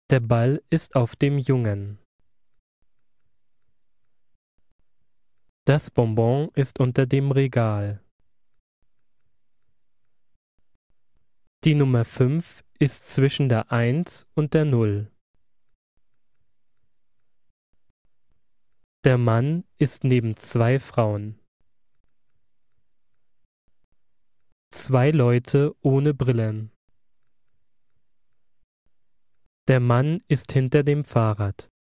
Der Ball ist auf dem Jungen. Das Bonbon ist unter dem Regal. Die Nummer 5 ist zwischen der 1 und der 0. Der Mann ist neben zwei Frauen. Zwei Leute ohne Brillen. Der Mann ist hinter dem Fahrrad.